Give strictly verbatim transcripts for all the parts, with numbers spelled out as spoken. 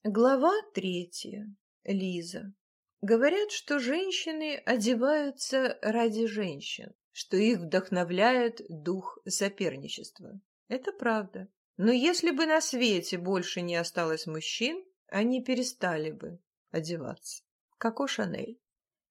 Глава третья. Лиза. Говорят, что женщины одеваются ради женщин, что их вдохновляет дух соперничества. Это правда. Но если бы на свете больше не осталось мужчин, они перестали бы одеваться. Коко Шанель.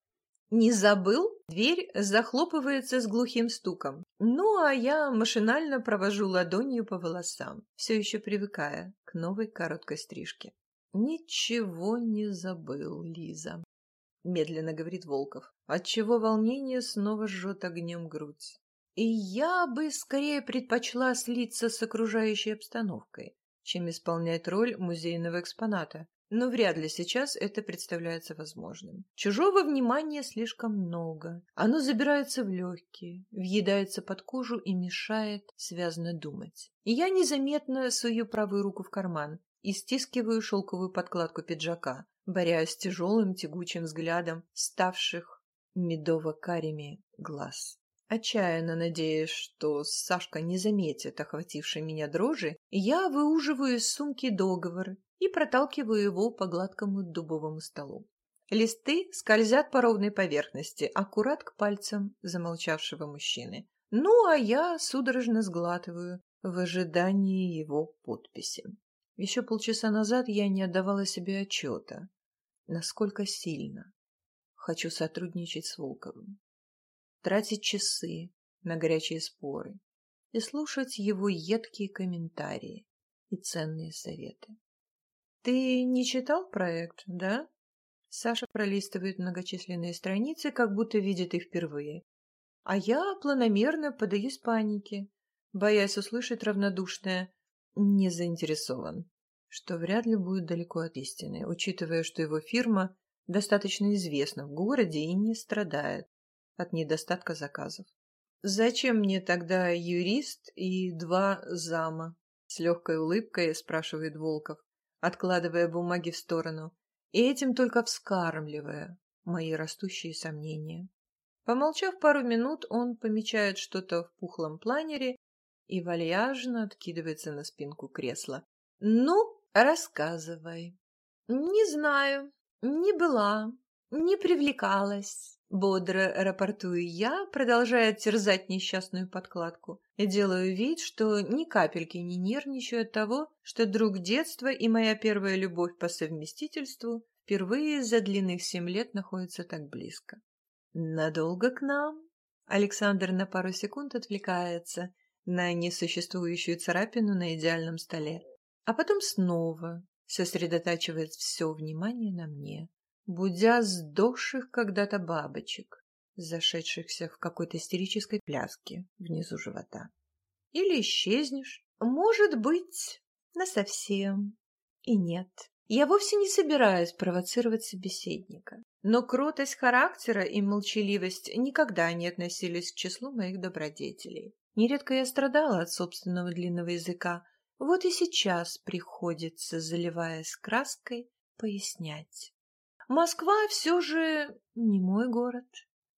Не забыл? Дверь захлопывается с глухим стуком. Ну, а я машинально провожу ладонью по волосам, все еще привыкая к новой короткой стрижке. «Ничего не забыл, Лиза», — медленно говорит Волков, отчего волнение снова жжет огнем грудь. «И я бы скорее предпочла слиться с окружающей обстановкой, чем исполнять роль музейного экспоната, но вряд ли сейчас это представляется возможным. Чужого внимания слишком много, оно забирается в легкие, въедается под кожу и мешает связно думать. И я незаметно сую правую руку в карман и стискиваю шелковую подкладку пиджака, борясь с тяжелым тягучим взглядом ставших медово-карими глаз. Отчаянно надеясь, что Сашка не заметит охватившей меня дрожи, я выуживаю из сумки договор и проталкиваю его по гладкому дубовому столу. Листы скользят по ровной поверхности, аккурат к пальцам замолчавшего мужчины. Ну, а я судорожно сглатываю в ожидании его подписи. Еще полчаса назад я не отдавала себе отчета, насколько сильно хочу сотрудничать с Волковым, тратить часы на горячие споры и слушать его едкие комментарии и ценные советы. «Ты не читал проект, да?» Саша пролистывает многочисленные страницы, как будто видит их впервые. А я планомерно поддаюсь панике, боясь услышать равнодушное «не заинтересован», что вряд ли будет далеко от истины, учитывая, что его фирма достаточно известна в городе и не страдает от недостатка заказов. «Зачем мне тогда юрист и два зама?» С легкой улыбкой спрашивает Волков, откладывая бумаги в сторону, и этим только вскармливая мои растущие сомнения. Помолчав пару минут, он помечает что-то в пухлом планере и вальяжно откидывается на спинку кресла. «Ну, рассказывай». «Не знаю, не была, не привлекалась», — бодро рапортую я, продолжая терзать несчастную подкладку, и делаю вид, что ни капельки не нервничаю от того, что друг детства и моя первая любовь по совместительству впервые за длинных семь лет находятся так близко. «Надолго к нам?» Александр на пару секунд отвлекается на несуществующую царапину на идеальном столе, а потом снова сосредотачивает все внимание на мне, будя сдохших когда-то бабочек, зашедшихся в какой-то истерической пляске внизу живота. «Или исчезнешь. Может быть, насовсем. И нет. Я вовсе не собираюсь провоцировать собеседника, но кротость характера и молчаливость никогда не относились к числу моих добродетелей. Нередко я страдала от собственного длинного языка, вот и сейчас приходится, заливаясь краской, пояснять. Москва все же не мой город.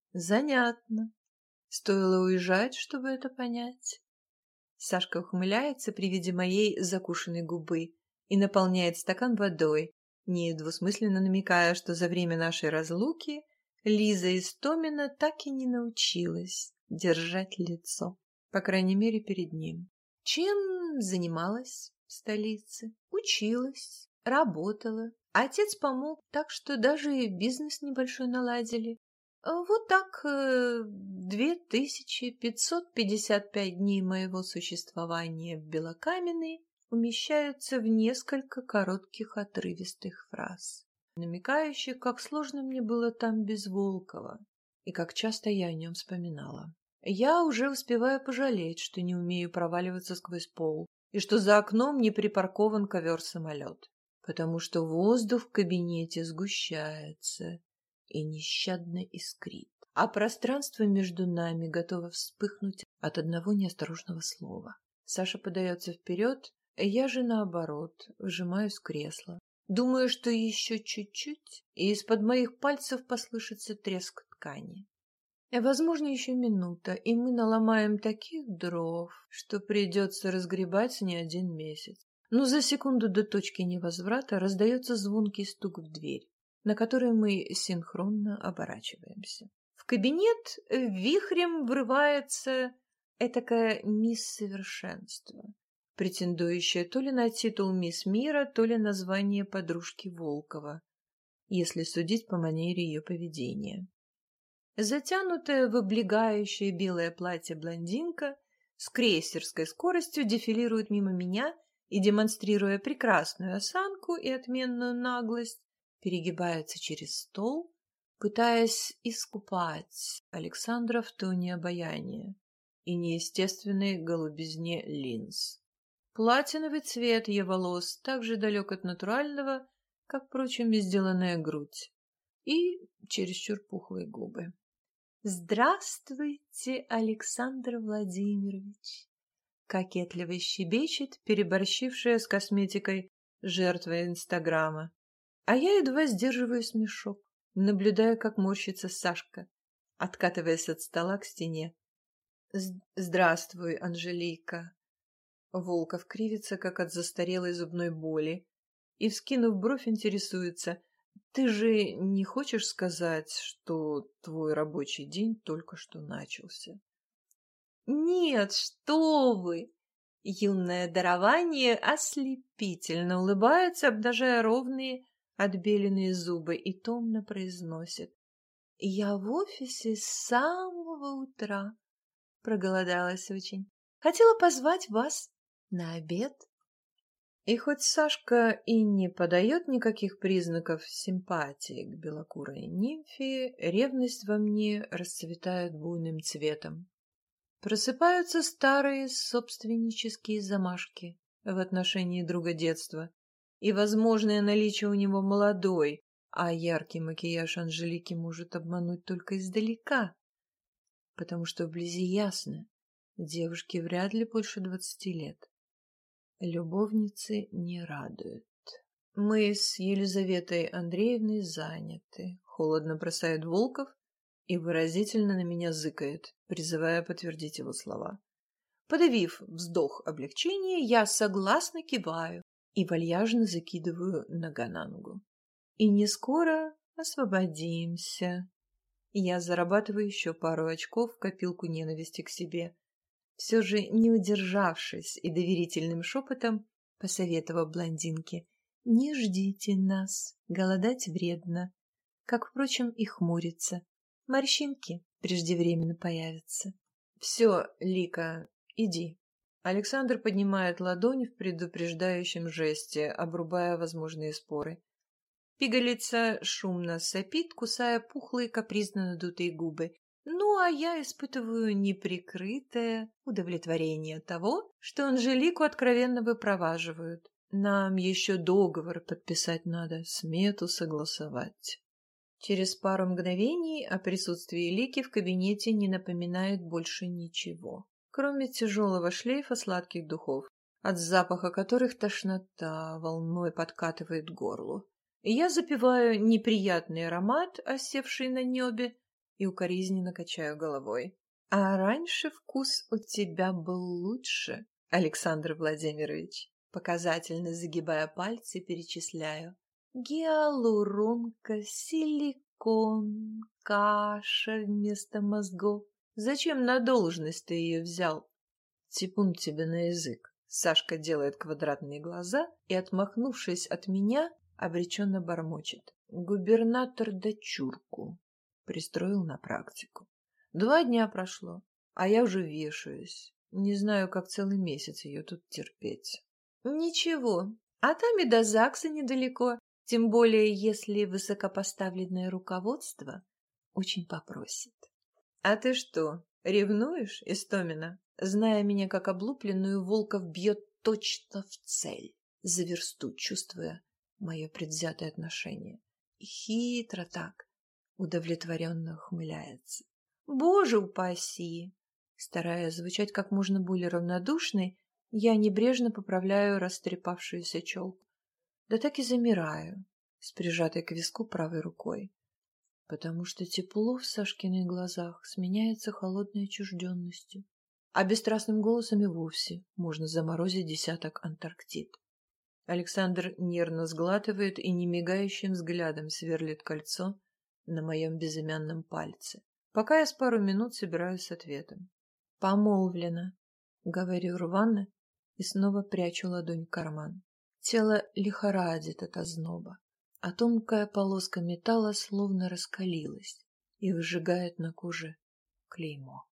Занятно. Стоило уезжать, чтобы это понять. Сашка ухмыляется при виде моей закушенной губы и наполняет стакан водой, недвусмысленно намекая, что за время нашей разлуки Лиза Истомина так и не научилась держать лицо, по крайней мере, перед ним. Чем занималась в столице? Училась, работала. Отец помог, так что даже и бизнес небольшой наладили. Вот так две тысячи пятьсот пятьдесят пять дней моего существования в Белокаменной умещаются в несколько коротких отрывистых фраз, намекающих, как сложно мне было там без Волкова и как часто я о нем вспоминала. Я уже успеваю пожалеть, что не умею проваливаться сквозь пол и что за окном не припаркован ковер-самолет, потому что воздух в кабинете сгущается и нещадно искрит, а пространство между нами готово вспыхнуть от одного неосторожного слова. Саша подается вперед, я же наоборот вжимаюсь в кресло. Думаю, что еще чуть-чуть, и из-под моих пальцев послышится треск ткани. Возможно, еще минута, и мы наломаем таких дров, что придется разгребать не один месяц. Но за секунду до точки невозврата раздается звонкий стук в дверь, на который мы синхронно оборачиваемся. В кабинет вихрем врывается этакая мисс Совершенство, претендующая то ли на титул мисс Мира, то ли на звание подружки Волкова, если судить по манере ее поведения. Затянутая в облегающее белое платье блондинка с крейсерской скоростью дефилирует мимо меня и, демонстрируя прекрасную осанку и отменную наглость, перегибается через стол, пытаясь искупать Александра в тоне обаяния и неестественной голубизне линз. Платиновый цвет ее волос так же далек от натурального, как, впрочем, и сделанная грудь, и чересчур пухлые губы. «Здравствуйте, Александр Владимирович!» — кокетливо щебечет переборщившая с косметикой жертва Инстаграма. А я едва сдерживаю смешок, наблюдая, как морщится Сашка, откатываясь от стола к стене. «Здравствуй, Анжелика!» Волков кривится, как от застарелой зубной боли, и, вскинув бровь, интересуется: «Ты же не хочешь сказать, что твой рабочий день только что начался?» «Нет, что вы!» Юное дарование ослепительно улыбается, обнажая ровные отбеленные зубы, и томно произносит: «Я в офисе с самого утра. Проголодалась очень. Хотела позвать вас на обед». И хоть Сашка и не подает никаких признаков симпатии к белокурой нимфе, ревность во мне расцветает буйным цветом. Просыпаются старые собственнические замашки в отношении друга детства и возможное наличие у него молодой, а яркий макияж Анжелики может обмануть только издалека, потому что вблизи ясно, девушке вряд ли больше двадцати лет. Любовницы не радуют. Мы с Елизаветой Андреевной заняты. Холодно бросает Волков и выразительно на меня зыкает, призывая подтвердить его слова. Подавив вздох облегчения, я согласно киваю и вальяжно закидываю нога на ногу. И не скоро освободимся. Я зарабатываю еще пару очков в копилку ненависти к себе, все же не удержавшись и доверительным шепотом посоветовав блондинке: «Не ждите нас, голодать вредно», как, впрочем, и хмуриться. Морщинки преждевременно появятся. «Все, Лика, иди». Александр поднимает ладонь в предупреждающем жесте, обрубая возможные споры. Пигалица шумно сопит, кусая пухлые капризно надутые губы. Ну, а я испытываю неприкрытое удовлетворение от того, что Анжелику откровенно выпроваживают. Нам еще договор подписать надо, смету согласовать. Через пару мгновений о присутствии Лики в кабинете не напоминает больше ничего, кроме тяжелого шлейфа сладких духов, от запаха которых тошнота волной подкатывает к горлу. Я запиваю неприятный аромат, осевший на небе, и укоризненно качаю головой. «А раньше вкус у тебя был лучше, Александр Владимирович», показательно загибая пальцы, перечисляю. «Гиалуронка, силикон, каша вместо мозгов. Зачем на должность ты ее взял?» «Типун тебе на язык». Сашка делает квадратные глаза и, отмахнувшись от меня, обреченно бормочет: «Губернатор дочурку пристроил на практику. Два дня прошло, а я уже вешаюсь. Не знаю, как целый месяц ее тут терпеть». «Ничего, а там и до ЗАГСа недалеко, тем более если высокопоставленное руководство очень попросит». «А ты что, ревнуешь, Истомина?» Зная меня как облупленную, Волков бьет точно в цель, за версту чувствуя мое предвзятое отношение. И хитро так, удовлетворенно ухмыляется. «Боже упаси!» Стараясь звучать как можно более равнодушной, я небрежно поправляю растрепавшуюся челку. Да так и замираю, с прижатой к виску правой рукой, потому что тепло в Сашкиных глазах сменяется холодной отчужденностью, а бесстрастным голосом и вовсе можно заморозить десяток Антарктид. Александр нервно сглатывает и немигающим взглядом сверлит кольцо на моем безымянном пальце, пока я с пару минут собираюсь с ответом. «Помолвлена», — говорю рвано и снова прячу ладонь в карман. Тело лихорадит от озноба, а тонкая полоска металла словно раскалилась и выжигает на коже клеймо.